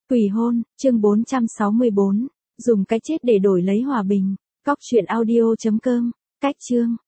Quỷ hôn, chương 464, dùng cái chết để đổi lấy hòa bình. Cóc truyện audio.com, cách chương.